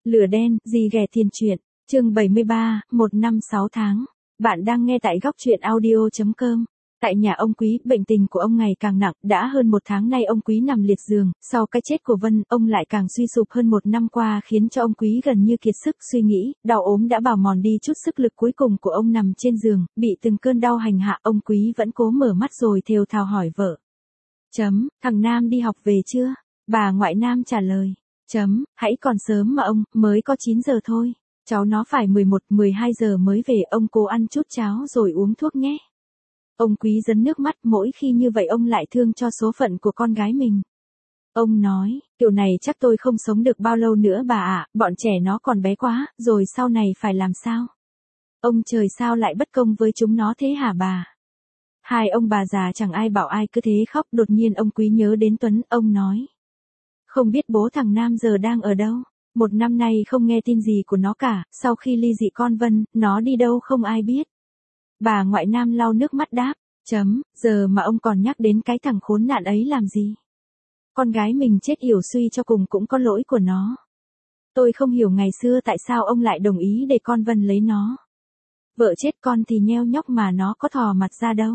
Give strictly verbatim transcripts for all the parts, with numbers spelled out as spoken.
Lửa đen, gì ghẻ tiền truyện, chương bảy mươi ba, một năm sáu tháng. Bạn đang nghe tại góc truyện audio chấm com. Tại nhà ông Quý, bệnh tình của ông ngày càng nặng, đã hơn một tháng nay ông Quý nằm liệt giường, sau cái chết của Vân, ông lại càng suy sụp hơn một năm qua khiến cho ông Quý gần như kiệt sức suy nghĩ, đau ốm đã bào mòn đi chút sức lực cuối cùng của ông nằm trên giường, bị từng cơn đau hành hạ, ông Quý vẫn cố mở mắt rồi thều thào hỏi vợ. Chấm, thằng Nam đi học về chưa? Bà ngoại Nam trả lời. Chấm, hãy còn sớm mà ông, mới có chín giờ thôi. Cháu nó phải mười một, mười hai giờ mới về, ông cố ăn chút cháo rồi uống thuốc nhé. Ông Quý dấn nước mắt, mỗi khi như vậy ông lại thương cho số phận của con gái mình. Ông nói, kiểu này chắc tôi không sống được bao lâu nữa bà ạ, bọn trẻ nó còn bé quá, rồi sau này phải làm sao? Ông trời sao lại bất công với chúng nó thế hả bà? Hai ông bà già chẳng ai bảo ai cứ thế khóc, đột nhiên ông Quý nhớ đến Tuấn, ông nói. Không biết bố thằng Nam giờ đang ở đâu, một năm nay không nghe tin gì của nó cả, sau khi ly dị con Vân, nó đi đâu không ai biết. Bà ngoại Nam lau nước mắt đáp, chấm, giờ mà ông còn nhắc đến cái thằng khốn nạn ấy làm gì? Con gái mình chết yểu suy cho cùng cũng có lỗi của nó. Tôi không hiểu ngày xưa tại sao ông lại đồng ý để con Vân lấy nó. Vợ chết con thì nheo nhóc mà nó có thò mặt ra đâu.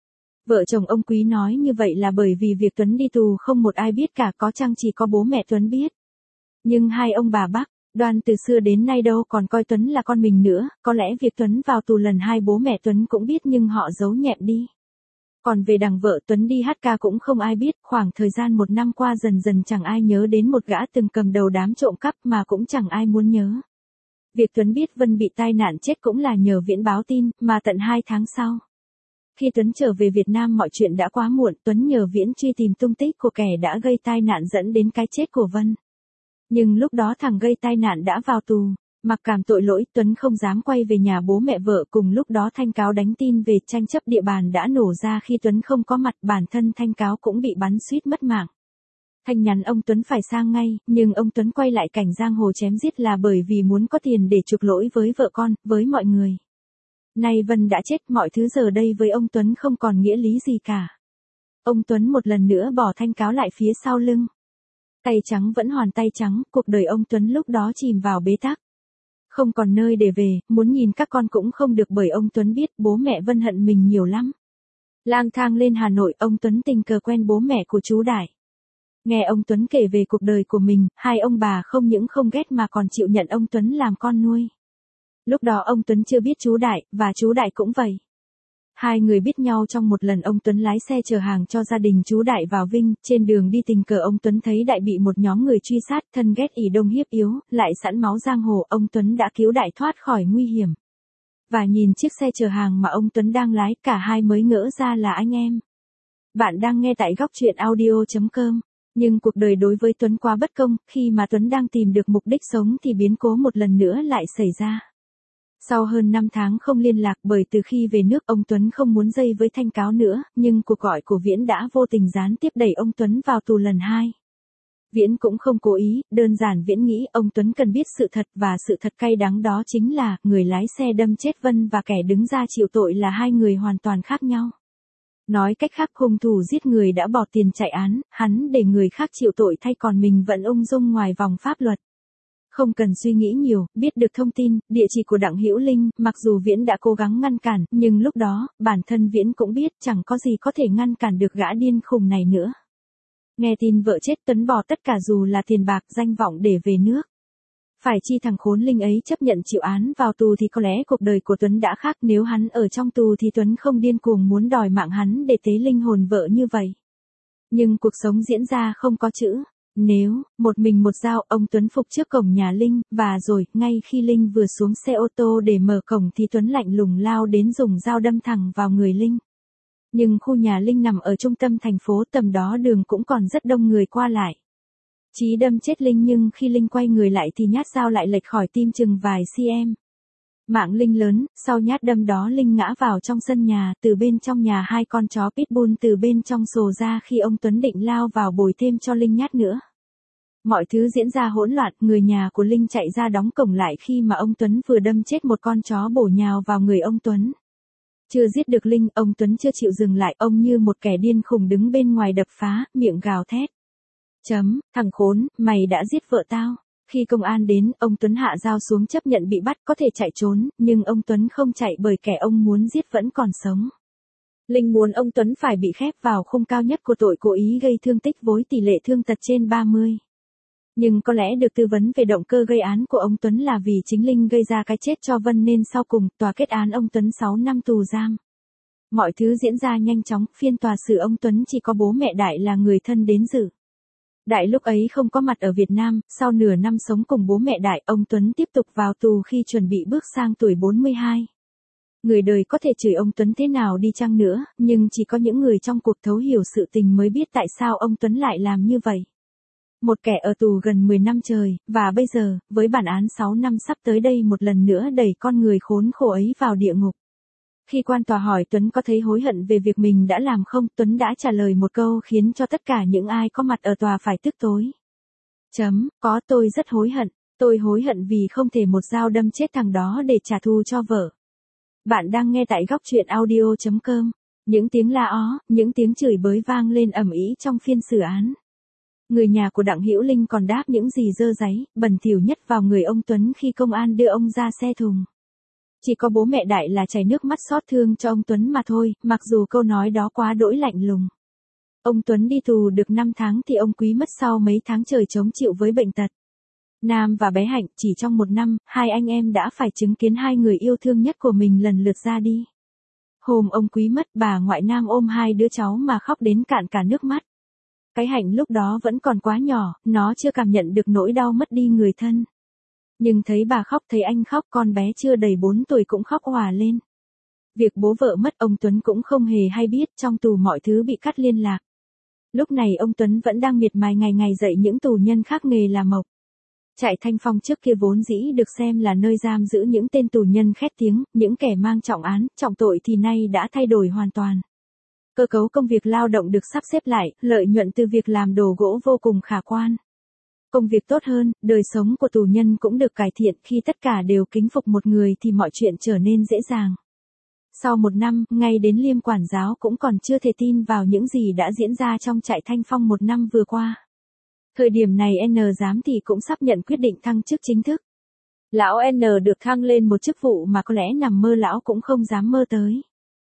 Vợ chồng ông Quý nói như vậy là bởi vì việc Tuấn đi tù không một ai biết cả, có chăng chỉ có bố mẹ Tuấn biết. Nhưng hai ông bà bác, Đoan từ xưa đến nay đâu còn coi Tuấn là con mình nữa, có lẽ việc Tuấn vào tù lần hai bố mẹ Tuấn cũng biết nhưng họ giấu nhẹm đi. Còn về đằng vợ Tuấn đi hát ca cũng không ai biết, khoảng thời gian một năm qua dần dần chẳng ai nhớ đến một gã từng cầm đầu đám trộm cắp mà cũng chẳng ai muốn nhớ. Việc Tuấn biết Vân bị tai nạn chết cũng là nhờ Viễn báo tin, mà tận hai tháng sau. Khi Tuấn trở về Việt Nam mọi chuyện đã quá muộn, Tuấn nhờ Viễn truy tìm tung tích của kẻ đã gây tai nạn dẫn đến cái chết của Vân. Nhưng lúc đó thằng gây tai nạn đã vào tù, mặc cảm tội lỗi, Tuấn không dám quay về nhà bố mẹ vợ, cùng lúc đó Thanh Cáo đánh tin về tranh chấp địa bàn đã nổ ra khi Tuấn không có mặt, bản thân Thanh Cáo cũng bị bắn suýt mất mạng. Thanh nhắn ông Tuấn phải sang ngay, nhưng ông Tuấn quay lại cảnh giang hồ chém giết là bởi vì muốn có tiền để chuộc lỗi với vợ con, với mọi người. Nay Vân đã chết, mọi thứ giờ đây với ông Tuấn không còn nghĩa lý gì cả. Ông Tuấn một lần nữa bỏ Thanh Cáo lại phía sau lưng. Tay trắng vẫn hoàn tay trắng, cuộc đời ông Tuấn lúc đó chìm vào bế tắc. Không còn nơi để về, muốn nhìn các con cũng không được bởi ông Tuấn biết bố mẹ Vân hận mình nhiều lắm. Lang thang lên Hà Nội, ông Tuấn tình cờ quen bố mẹ của chú Đại. Nghe ông Tuấn kể về cuộc đời của mình, hai ông bà không những không ghét mà còn chịu nhận ông Tuấn làm con nuôi. Lúc đó ông Tuấn chưa biết chú Đại, và chú Đại cũng vậy. Hai người biết nhau trong một lần ông Tuấn lái xe chở hàng cho gia đình chú Đại vào Vinh, trên đường đi tình cờ ông Tuấn thấy Đại bị một nhóm người truy sát, thân ghét ỷ đông hiếp yếu, lại sẵn máu giang hồ, ông Tuấn đã cứu Đại thoát khỏi nguy hiểm. Và nhìn chiếc xe chở hàng mà ông Tuấn đang lái, cả hai mới ngỡ ra là anh em. Bạn đang nghe tại góc truyện audio chấm com. Nhưng cuộc đời đối với Tuấn quá bất công, khi mà Tuấn đang tìm được mục đích sống thì biến cố một lần nữa lại xảy ra. Sau hơn năm tháng không liên lạc, bởi từ khi về nước ông Tuấn không muốn dây với Thanh Cáo nữa, nhưng cuộc gọi của Viễn đã vô tình gián tiếp đẩy ông Tuấn vào tù lần hai. Viễn cũng không cố ý, đơn giản Viễn nghĩ ông Tuấn cần biết sự thật, và sự thật cay đắng đó chính là, người lái xe đâm chết Vân và kẻ đứng ra chịu tội là hai người hoàn toàn khác nhau. Nói cách khác, hung thủ giết người đã bỏ tiền chạy án, hắn để người khác chịu tội thay, còn mình vẫn ung dung ngoài vòng pháp luật. Không cần suy nghĩ nhiều, biết được thông tin, địa chỉ của Đặng Hữu Linh, mặc dù Viễn đã cố gắng ngăn cản, nhưng lúc đó, bản thân Viễn cũng biết chẳng có gì có thể ngăn cản được gã điên khùng này nữa. Nghe tin vợ chết, Tuấn bỏ tất cả dù là tiền bạc, danh vọng để về nước. Phải chi thằng khốn Linh ấy chấp nhận chịu án vào tù thì có lẽ cuộc đời của Tuấn đã khác, nếu hắn ở trong tù thì Tuấn không điên cuồng muốn đòi mạng hắn để tế linh hồn vợ như vậy. Nhưng cuộc sống diễn ra không có chữ nếu, một mình một dao, ông Tuấn phục trước cổng nhà Linh, và rồi, ngay khi Linh vừa xuống xe ô tô để mở cổng thì Tuấn lạnh lùng lao đến dùng dao đâm thẳng vào người Linh. Nhưng khu nhà Linh nằm ở trung tâm thành phố, tầm đó đường cũng còn rất đông người qua lại. Chí đâm chết Linh, nhưng khi Linh quay người lại thì nhát dao lại lệch khỏi tim chừng vài cm. Mạng Linh lớn, sau nhát đâm đó Linh ngã vào trong sân nhà, từ bên trong nhà hai con chó pitbull từ bên trong sồ ra khi ông Tuấn định lao vào bồi thêm cho Linh nhát nữa. Mọi thứ diễn ra hỗn loạn, người nhà của Linh chạy ra đóng cổng lại khi mà ông Tuấn vừa đâm chết một con chó bổ nhào vào người ông Tuấn. Chưa giết được Linh, ông Tuấn chưa chịu dừng lại, ông như một kẻ điên khùng đứng bên ngoài đập phá, miệng gào thét. Chấm, thằng khốn, mày đã giết vợ tao. Khi công an đến, ông Tuấn hạ dao xuống chấp nhận bị bắt, có thể chạy trốn, nhưng ông Tuấn không chạy bởi kẻ ông muốn giết vẫn còn sống. Linh muốn ông Tuấn phải bị khép vào khung cao nhất của tội cố ý gây thương tích với tỷ lệ thương tật trên ba mươi. Nhưng có lẽ được tư vấn về động cơ gây án của ông Tuấn là vì chính Linh gây ra cái chết cho Vân nên sau cùng tòa kết án ông Tuấn sáu năm tù giam. Mọi thứ diễn ra nhanh chóng, phiên tòa xử ông Tuấn chỉ có bố mẹ Đại là người thân đến dự. Đại lúc ấy không có mặt ở Việt Nam, sau nửa năm sống cùng bố mẹ Đại, ông Tuấn tiếp tục vào tù khi chuẩn bị bước sang tuổi bốn mươi hai. Người đời có thể chửi ông Tuấn thế nào đi chăng nữa, nhưng chỉ có những người trong cuộc thấu hiểu sự tình mới biết tại sao ông Tuấn lại làm như vậy. Một kẻ ở tù gần mười năm trời, và bây giờ, với bản án sáu năm sắp tới đây một lần nữa đẩy con người khốn khổ ấy vào địa ngục. Khi quan tòa hỏi Tuấn có thấy hối hận về việc mình đã làm không, Tuấn đã trả lời một câu khiến cho tất cả những ai có mặt ở tòa phải tức tối. Chấm, có, tôi rất hối hận, tôi hối hận vì không thể một dao đâm chết thằng đó để trả thù cho vợ. Bạn đang nghe tại góc truyện audio chấm com. Những tiếng la ó, những tiếng chửi bới vang lên ầm ĩ trong phiên xử án. Người nhà của Đặng Hữu Linh còn đáp những gì dơ dáy, bẩn thỉu nhất vào người ông Tuấn khi công an đưa ông ra xe thùng. Chỉ có bố mẹ Đại là chảy nước mắt xót thương cho ông Tuấn mà thôi, mặc dù câu nói đó quá đỗi lạnh lùng. Ông Tuấn đi tù được năm tháng thì ông Quý mất sau mấy tháng trời chống chịu với bệnh tật. Nam và bé Hạnh, chỉ trong một năm, hai anh em đã phải chứng kiến hai người yêu thương nhất của mình lần lượt ra đi. Hôm ông Quý mất, bà ngoại Nam ôm hai đứa cháu mà khóc đến cạn cả nước mắt. Cái Hạnh lúc đó vẫn còn quá nhỏ, nó chưa cảm nhận được nỗi đau mất đi người thân. Nhưng thấy bà khóc, thấy anh khóc, con bé chưa đầy bốn tuổi cũng khóc òa lên. Việc bố vợ mất ông Tuấn cũng không hề hay biết, trong tù mọi thứ bị cắt liên lạc. Lúc này ông Tuấn vẫn đang miệt mài ngày ngày dạy những tù nhân khác nghề làm mộc. Trại Thanh Phong trước kia vốn dĩ được xem là nơi giam giữ những tên tù nhân khét tiếng, những kẻ mang trọng án, trọng tội thì nay đã thay đổi hoàn toàn. Cơ cấu công việc lao động được sắp xếp lại, lợi nhuận từ việc làm đồ gỗ vô cùng khả quan. Công việc tốt hơn, đời sống của tù nhân cũng được cải thiện, khi tất cả đều kính phục một người thì mọi chuyện trở nên dễ dàng. Sau một năm, ngay đến Liêm quản giáo cũng còn chưa thể tin vào những gì đã diễn ra trong trại Thanh Phong một năm vừa qua. Thời điểm này N giám thị cũng sắp nhận quyết định thăng chức chính thức. Lão N được thăng lên một chức vụ mà có lẽ nằm mơ lão cũng không dám mơ tới.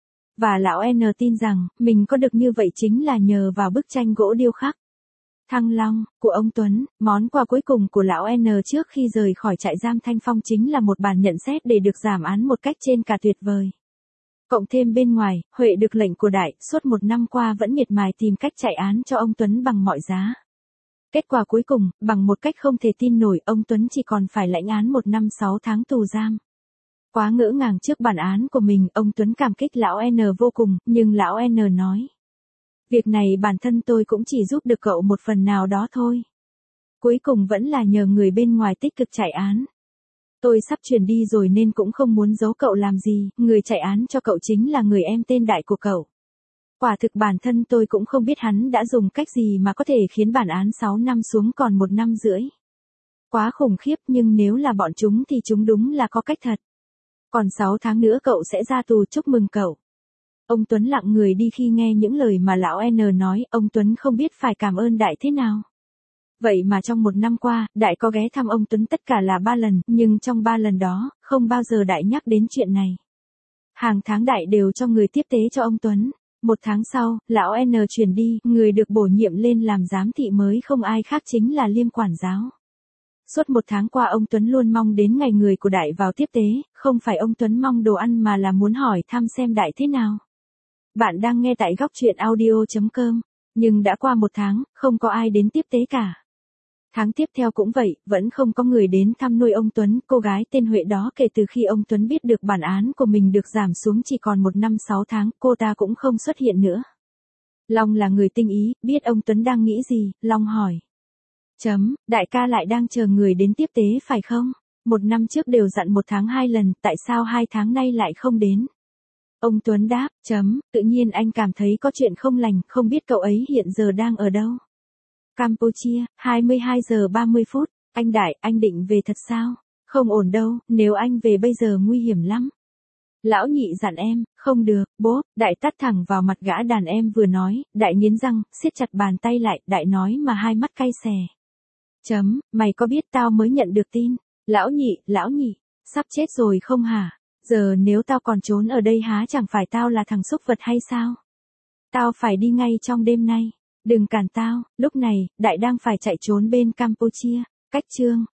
Và lão N tin rằng, mình có được như vậy chính là nhờ vào bức tranh gỗ điêu khắc Thăng Long của ông Tuấn. Món quà cuối cùng của lão N trước khi rời khỏi trại giam Thanh Phong chính là một bản nhận xét để được giảm án một cách trên cả tuyệt vời. Cộng thêm bên ngoài, Huệ được lệnh của Đại, suốt một năm qua vẫn miệt mài tìm cách chạy án cho ông Tuấn bằng mọi giá. Kết quả cuối cùng, bằng một cách không thể tin nổi, ông Tuấn chỉ còn phải lãnh án một năm sáu tháng tù giam. Quá ngỡ ngàng trước bản án của mình, ông Tuấn cảm kích lão N vô cùng, nhưng lão N nói. Việc này bản thân tôi cũng chỉ giúp được cậu một phần nào đó thôi. Cuối cùng vẫn là nhờ người bên ngoài tích cực chạy án. Tôi sắp chuyển đi rồi nên cũng không muốn giấu cậu làm gì, người chạy án cho cậu chính là người em tên Đại của cậu. Quả thực bản thân tôi cũng không biết hắn đã dùng cách gì mà có thể khiến bản án sáu năm xuống còn một năm rưỡi. Quá khủng khiếp, nhưng nếu là bọn chúng thì chúng đúng là có cách thật. Còn sáu tháng nữa cậu sẽ ra tù, chúc mừng cậu. Ông Tuấn lặng người đi khi nghe những lời mà lão N nói, ông Tuấn không biết phải cảm ơn Đại thế nào. Vậy mà trong một năm qua, Đại có ghé thăm ông Tuấn tất cả là ba lần, nhưng trong ba lần đó, không bao giờ Đại nhắc đến chuyện này. Hàng tháng Đại đều cho người tiếp tế cho ông Tuấn. Một tháng sau, lão N chuyển đi, người được bổ nhiệm lên làm giám thị mới không ai khác chính là Liêm quản giáo. Suốt một tháng qua ông Tuấn luôn mong đến ngày người của Đại vào tiếp tế, không phải ông Tuấn mong đồ ăn mà là muốn hỏi thăm xem Đại thế nào. Bạn đang nghe tại góc truyện audio chấm com, nhưng đã qua một tháng, không có ai đến tiếp tế cả. Tháng tiếp theo cũng vậy, vẫn không có người đến thăm nuôi ông Tuấn. Cô gái tên Huệ đó kể từ khi ông Tuấn biết được bản án của mình được giảm xuống chỉ còn một năm sáu tháng, cô ta cũng không xuất hiện nữa. Long là người tinh ý, biết ông Tuấn đang nghĩ gì, Long hỏi. Chấm, Đại ca lại đang chờ người đến tiếp tế phải không? Một năm trước đều dặn một tháng hai lần, tại sao hai tháng nay lại không đến? Ông Tuấn đáp, chấm, tự nhiên anh cảm thấy có chuyện không lành, không biết cậu ấy hiện giờ đang ở đâu? Campuchia, hai mươi hai giờ ba mươi phút, anh Đại, anh định về thật sao? Không ổn đâu, nếu anh về bây giờ nguy hiểm lắm. Lão Nhị dặn em, không được, bố. Đại tát thẳng vào mặt gã đàn em vừa nói, Đại nghiến răng, siết chặt bàn tay lại, Đại nói mà hai mắt cay xè. Chấm, mày có biết tao mới nhận được tin. Lão nhị, lão nhị, sắp chết rồi không hả? Giờ nếu tao còn trốn ở đây há chẳng phải tao là thằng súc vật hay sao? Tao phải đi ngay trong đêm nay. Đừng cản tao, lúc này, Đại đang phải chạy trốn bên Campuchia. Cách chương